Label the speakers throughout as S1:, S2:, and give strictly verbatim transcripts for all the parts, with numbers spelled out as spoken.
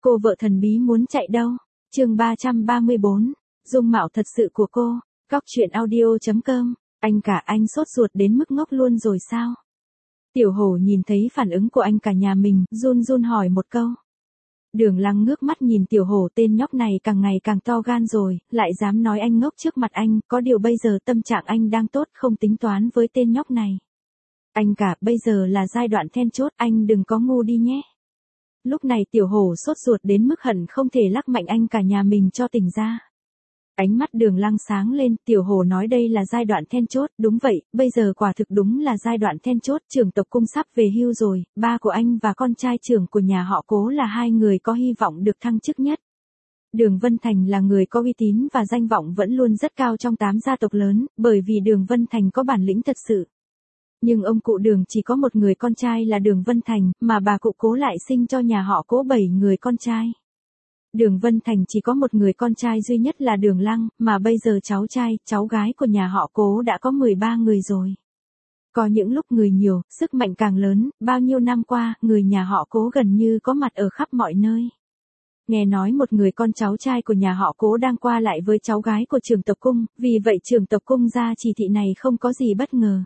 S1: Cô vợ thần bí muốn chạy đâu? Chương ba trăm ba mươi bốn. Dung mạo thật sự của cô. Cóc truyện audio chấm com. Anh cả, anh sốt ruột đến mức ngốc luôn rồi sao? Tiểu Hổ nhìn thấy phản ứng của anh cả nhà mình, run run hỏi một câu. Đường Lăng ngước mắt nhìn Tiểu Hổ, tên nhóc này càng ngày càng to gan rồi, lại dám nói anh ngốc trước mặt anh, có điều bây giờ tâm trạng anh đang tốt, không tính toán với tên nhóc này. Anh cả, bây giờ là giai đoạn then chốt, anh đừng có ngu đi nhé. Lúc này Tiểu Hổ sốt ruột đến mức hận không thể lắc mạnh anh cả nhà mình cho tỉnh ra. Ánh mắt Đường Lăng sáng lên, Tiểu Hổ nói đây là giai đoạn then chốt, đúng vậy, bây giờ quả thực đúng là giai đoạn then chốt, trưởng tộc cung sắp về hưu rồi, ba của anh và con trai trưởng của nhà họ Cố là hai người có hy vọng được thăng chức nhất. Đường Vân Thành là người có uy tín và danh vọng vẫn luôn rất cao trong tám gia tộc lớn, bởi vì Đường Vân Thành có bản lĩnh thật sự. Nhưng ông cụ Đường chỉ có một người con trai là Đường Vân Thành, mà bà cụ Cố lại sinh cho nhà họ Cố bảy người con trai. Đường Vân Thành chỉ có một người con trai duy nhất là Đường Lăng, mà bây giờ cháu trai, cháu gái của nhà họ Cố đã có mười ba người rồi. Có những lúc người nhiều, sức mạnh càng lớn, bao nhiêu năm qua, người nhà họ Cố gần như có mặt ở khắp mọi nơi. Nghe nói một người con cháu trai của nhà họ Cố đang qua lại với cháu gái của trưởng tộc cung, vì vậy trưởng tộc cung ra chỉ thị này không có gì bất ngờ.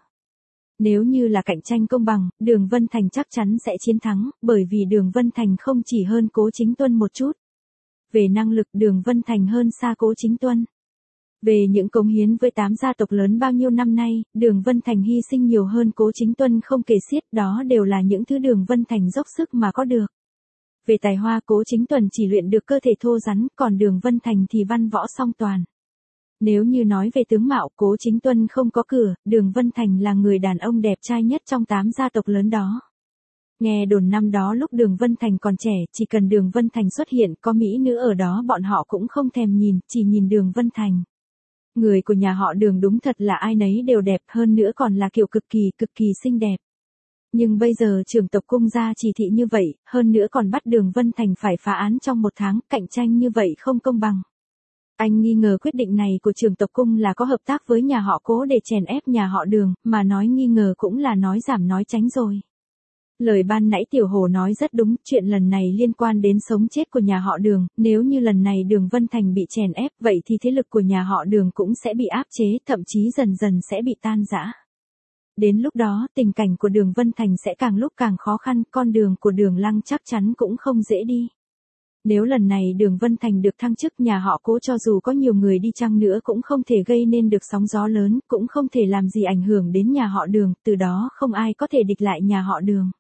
S1: Nếu như là cạnh tranh công bằng, Đường Vân Thành chắc chắn sẽ chiến thắng, bởi vì Đường Vân Thành không chỉ hơn Cố Chính Tuân một chút. Về năng lực, Đường Vân Thành hơn xa Cố Chính Tuân. Về những cống hiến với tám gia tộc lớn bao nhiêu năm nay, Đường Vân Thành hy sinh nhiều hơn Cố Chính Tuân không kể xiết, đó đều là những thứ Đường Vân Thành dốc sức mà có được. Về tài hoa, Cố Chính Tuân chỉ luyện được cơ thể thô rắn, còn Đường Vân Thành thì văn võ song toàn. Nếu như nói về tướng mạo, Cố Chính Tuân không có cửa, Đường Vân Thành là người đàn ông đẹp trai nhất trong tám gia tộc lớn đó. Nghe đồn năm đó lúc Đường Vân Thành còn trẻ, chỉ cần Đường Vân Thành xuất hiện, có mỹ nữ ở đó bọn họ cũng không thèm nhìn, chỉ nhìn Đường Vân Thành. Người của nhà họ Đường đúng thật là ai nấy đều đẹp, hơn nữa còn là kiểu cực kỳ, cực kỳ xinh đẹp. Nhưng bây giờ trưởng tộc cung ra chỉ thị như vậy, hơn nữa còn bắt Đường Vân Thành phải phá án trong một tháng, cạnh tranh như vậy không công bằng. Anh nghi ngờ quyết định này của trưởng tộc cung là có hợp tác với nhà họ Cố để chèn ép nhà họ Đường, mà nói nghi ngờ cũng là nói giảm nói tránh rồi. Lời ban nãy Tiểu Hổ nói rất đúng, chuyện lần này liên quan đến sống chết của nhà họ Đường, nếu như lần này Đường Vân Thành bị chèn ép, vậy thì thế lực của nhà họ Đường cũng sẽ bị áp chế, thậm chí dần dần sẽ bị tan rã. Đến lúc đó, tình cảnh của Đường Vân Thành sẽ càng lúc càng khó khăn, con đường của Đường Lăng chắc chắn cũng không dễ đi. Nếu lần này Đường Vân Thành được thăng chức, nhà họ Cố cho dù có nhiều người đi chăng nữa cũng không thể gây nên được sóng gió lớn, cũng không thể làm gì ảnh hưởng đến nhà họ Đường, từ đó không ai có thể địch lại nhà họ Đường.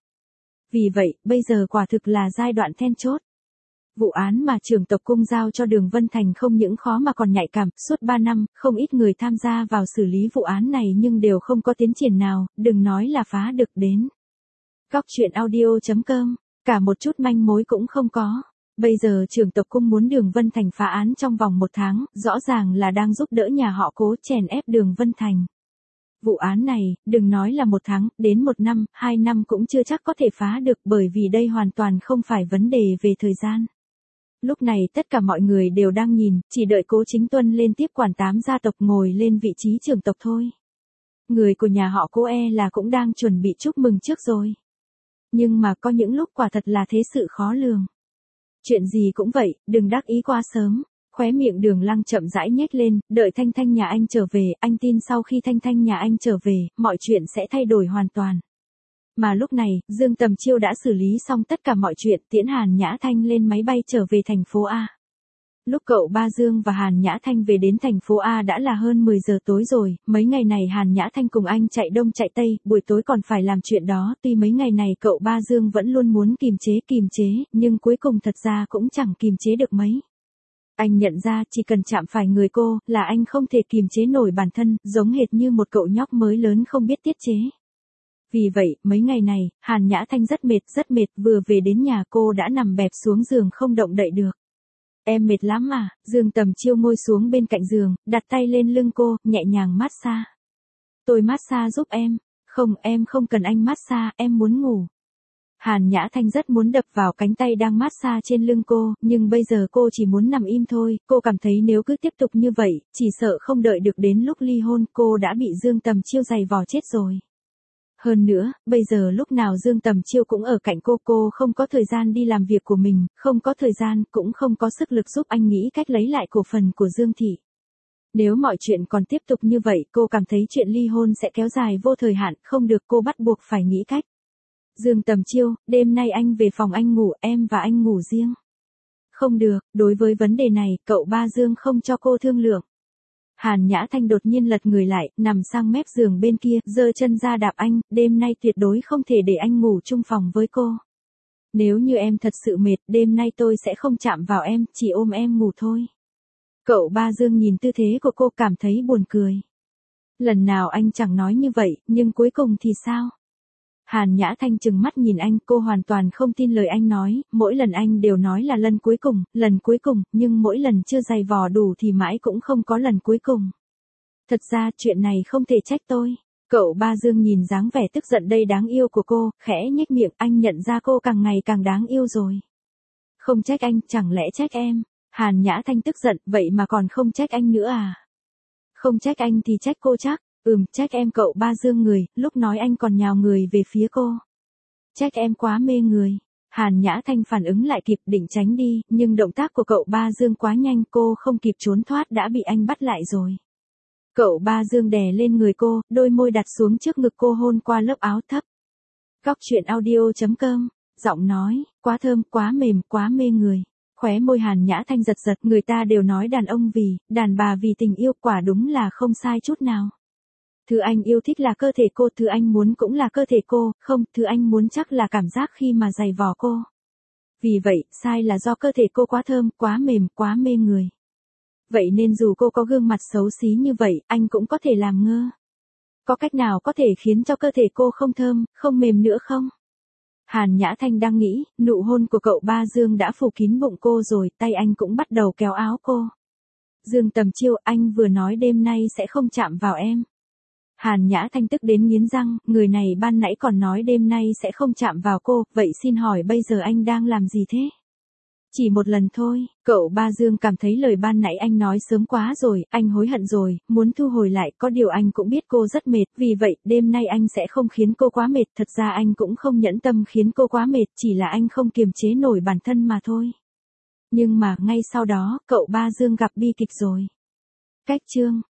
S1: Vì vậy, bây giờ quả thực là giai đoạn then chốt. Vụ án mà trưởng tộc cung giao cho Đường Vân Thành không những khó mà còn nhạy cảm, suốt ba năm, không ít người tham gia vào xử lý vụ án này nhưng đều không có tiến triển nào, đừng nói là phá được đến. Cóc truyện audio chấm com, cả một chút manh mối cũng không có. Bây giờ trưởng tộc cung muốn Đường Vân Thành phá án trong vòng một tháng, rõ ràng là đang giúp đỡ nhà họ Cố chèn ép Đường Vân Thành. Vụ án này, đừng nói là một tháng, đến một năm, hai năm cũng chưa chắc có thể phá được, bởi vì đây hoàn toàn không phải vấn đề về thời gian. Lúc này tất cả mọi người đều đang nhìn, chỉ đợi Cố Chính Tuân lên tiếp quản tám gia tộc ngồi lên vị trí trưởng tộc thôi. Người của nhà họ Cố e là cũng đang chuẩn bị chúc mừng trước rồi. Nhưng mà có những lúc quả thật là thế sự khó lường. Chuyện gì cũng vậy, đừng đắc ý quá sớm. Khóe miệng Đường Lăng chậm rãi nhếch lên, đợi Thanh Thanh nhà anh trở về, anh tin sau khi Thanh Thanh nhà anh trở về, mọi chuyện sẽ thay đổi hoàn toàn. Mà lúc này, Dương Tầm Chiêu đã xử lý xong tất cả mọi chuyện, tiễn Hàn Nhã Thanh lên máy bay trở về thành phố A. Lúc cậu Ba Dương và Hàn Nhã Thanh về đến thành phố A đã là hơn mười giờ tối rồi, mấy ngày này Hàn Nhã Thanh cùng anh chạy đông chạy tây, buổi tối còn phải làm chuyện đó, tuy mấy ngày này cậu Ba Dương vẫn luôn muốn kìm chế kìm chế, nhưng cuối cùng thật ra cũng chẳng kìm chế được mấy. Anh nhận ra chỉ cần chạm phải người cô, là anh không thể kìm chế nổi bản thân, giống hệt như một cậu nhóc mới lớn không biết tiết chế. Vì vậy, mấy ngày này, Hàn Nhã Thanh rất mệt, rất mệt, vừa về đến nhà cô đã nằm bẹp xuống giường không động đậy được. Em mệt lắm à, Dương Tầm Chiêu ngồi xuống bên cạnh giường, đặt tay lên lưng cô, nhẹ nhàng massage. Tôi massage giúp em. Không, em không cần anh massage, em muốn ngủ. Hàn Nhã Thanh rất muốn đập vào cánh tay đang massage trên lưng cô, nhưng bây giờ cô chỉ muốn nằm im thôi, cô cảm thấy nếu cứ tiếp tục như vậy, chỉ sợ không đợi được đến lúc ly hôn cô đã bị Dương Tầm Chiêu giày vò chết rồi. Hơn nữa, bây giờ lúc nào Dương Tầm Chiêu cũng ở cạnh cô, cô không có thời gian đi làm việc của mình, không có thời gian, cũng không có sức lực giúp anh nghĩ cách lấy lại cổ phần của Dương Thị. Nếu mọi chuyện còn tiếp tục như vậy, cô cảm thấy chuyện ly hôn sẽ kéo dài vô thời hạn, không được, cô bắt buộc phải nghĩ cách. Dương Tầm Chiêu, đêm nay anh về phòng anh ngủ, em và anh ngủ riêng. Không được, đối với vấn đề này, cậu ba Dương không cho cô thương lượng. Hàn Nhã Thanh đột nhiên lật người lại, nằm sang mép giường bên kia, giơ chân ra đạp anh, đêm nay tuyệt đối không thể để anh ngủ chung phòng với cô. Nếu như em thật sự mệt, đêm nay tôi sẽ không chạm vào em, chỉ ôm em ngủ thôi. Cậu ba Dương nhìn tư thế của cô cảm thấy buồn cười. Lần nào anh chẳng nói như vậy, nhưng cuối cùng thì sao? Hàn Nhã Thanh trừng mắt nhìn anh, cô hoàn toàn không tin lời anh nói, mỗi lần anh đều nói là lần cuối cùng, lần cuối cùng, nhưng mỗi lần chưa dày vò đủ thì mãi cũng không có lần cuối cùng. Thật ra chuyện này không thể trách tôi. Cậu ba Dương nhìn dáng vẻ tức giận đây đáng yêu của cô, khẽ nhếch miệng, anh nhận ra cô càng ngày càng đáng yêu rồi. Không trách anh, chẳng lẽ trách em? Hàn Nhã Thanh tức giận, vậy mà còn không trách anh nữa à? Không trách anh thì trách cô chắc. Ừm, trách em, cậu ba Dương người, lúc nói anh còn nhào người về phía cô. Trách em quá mê người. Hàn Nhã Thanh phản ứng lại kịp, định tránh đi, nhưng động tác của cậu ba Dương quá nhanh, cô không kịp trốn thoát đã bị anh bắt lại rồi. Cậu ba Dương đè lên người cô, đôi môi đặt xuống trước ngực cô hôn qua lớp áo thấp. Cóc truyện audio chấm com, giọng nói, quá thơm, quá mềm, quá mê người. Khóe môi Hàn Nhã Thanh giật giật, người ta đều nói đàn ông vì, đàn bà vì tình yêu, quả đúng là không sai chút nào. Thứ anh yêu thích là cơ thể cô, thứ anh muốn cũng là cơ thể cô, không, thứ anh muốn chắc là cảm giác khi mà giày vò cô. Vì vậy, sai là do cơ thể cô quá thơm, quá mềm, quá mê người. Vậy nên dù cô có gương mặt xấu xí như vậy, anh cũng có thể làm ngơ. Có cách nào có thể khiến cho cơ thể cô không thơm, không mềm nữa không? Hàn Nhã Thanh đang nghĩ, nụ hôn của cậu ba Dương đã phủ kín bụng cô rồi, tay anh cũng bắt đầu kéo áo cô. Dương Tầm Chiêu, anh vừa nói đêm nay sẽ không chạm vào em. Hàn Nhã Thanh tức đến nghiến răng, người này ban nãy còn nói đêm nay sẽ không chạm vào cô, vậy xin hỏi bây giờ anh đang làm gì thế? Chỉ một lần thôi, cậu ba Dương cảm thấy lời ban nãy anh nói sớm quá rồi, anh hối hận rồi, muốn thu hồi lại, có điều anh cũng biết cô rất mệt, vì vậy, đêm nay anh sẽ không khiến cô quá mệt, thật ra anh cũng không nhẫn tâm khiến cô quá mệt, chỉ là anh không kiềm chế nổi bản thân mà thôi. Nhưng mà, ngay sau đó, cậu ba Dương gặp bi kịch rồi. Cách chương